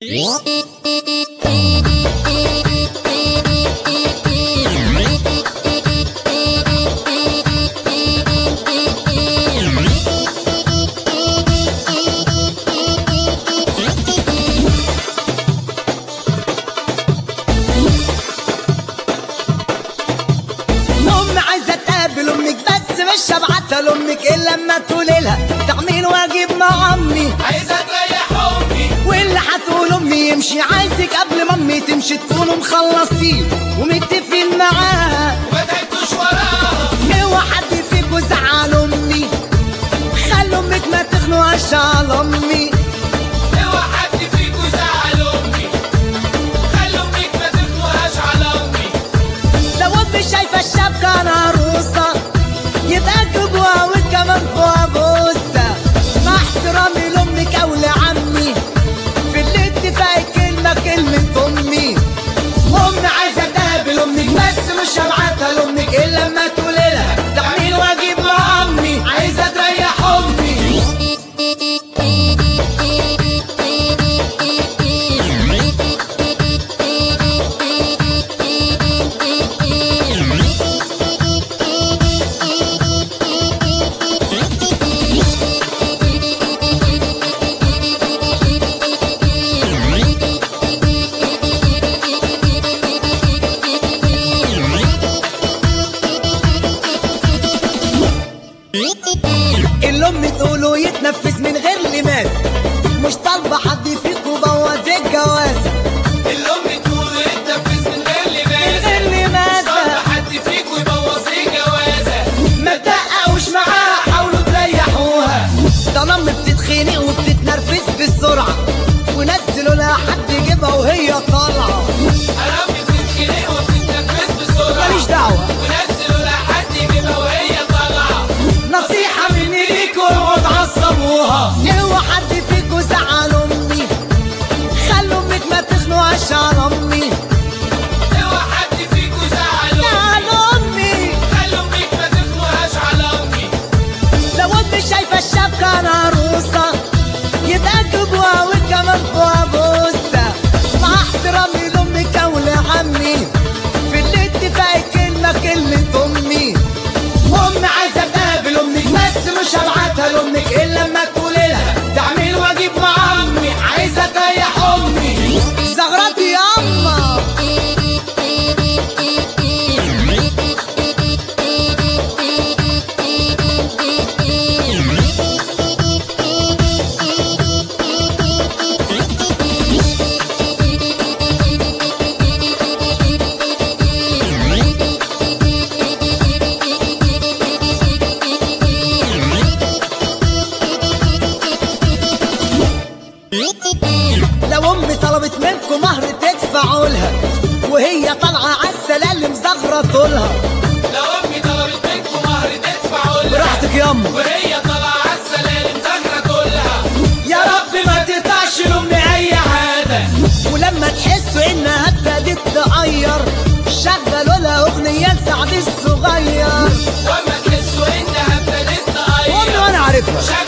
مش هبعتها لامك الا لما تقولي لها تعمل واجب مع امي، عايزه تريح امي، واللي هتقول امي يمشي. عايزك قبل ما امي تمشي تكونوا مخلصين ومتفقين معاها وما تعبتوش وراها. اوعى حد فيكوا زعل امي، خلوا امك ما تخنقهاش على امي. اوعى حد فيكوا زعل امي، خلوا امك ما تخنقهاش على امي. لو امي شايفه الشبكه انا عروسه يبقى جيبوها وكمان فوق بوسه. مع احترامي لامك او لعمي في الاتفاق كلمه امي. امي عايزه تقابل امك بس مش هبعتها لامك الا لما تقولي لها تعمل واجب مع امي، عايزه تريح امي. اللي امي تقوله يتنفذ من غير لماذا، مش طالبه حد فيكوا بوظ الجوازه. اللي امي تقوله يتنفذ من غير لماذا طالبه حد فيكوا يبوظ الجوازه. ما تدققوش معاها، حاولوا تريحوها. ده الام بتتخنق وبتتنرفز بسرعه ونزلوا لها حد يجيبها وهي طالعه. انا امي بتتخنق وبتتنفس بسرعه، ماليش دعوه، ونزلوا لها حد يجيبها وهي طالعه. نصيحه مني ليكوا اوعوا تعصبوها. اوعى حد فيكوا زعل امي، خلوا امك ما تخنقهاش على امي. اوعى حد فيكوا زعل امي، خلوا امك ما تخنقهاش على امي. لو امي شايفه الشبكه انا عروسه يبقى جيبوها وكمان فوق بوسه. مع احترامي لامك او لعمي في الاتفاق كلمه امي. امي عايزه تقابل امك بس مش هبعتها لامك الا لما تقولي لها تعمل واجب مع امي، عايزه تريح امي. زغرتي ياما لو امي طلبت منكم مهر تدفعوا لها وهي طالعه عالسلالم زغرتوا لها. لو امي طلبت منكم مهر تدفعوا لها براحتك ياما، وهي طالعه عالسلالم زغرتوا لها. يا رب ما تقطعش لامي اي حاجه. ولما تحسوا انها ابتدت تغير شغلوا لها اغنيه لسعد الصغير. وما تحسوا انها ابتدت تغير امي وانا عارفها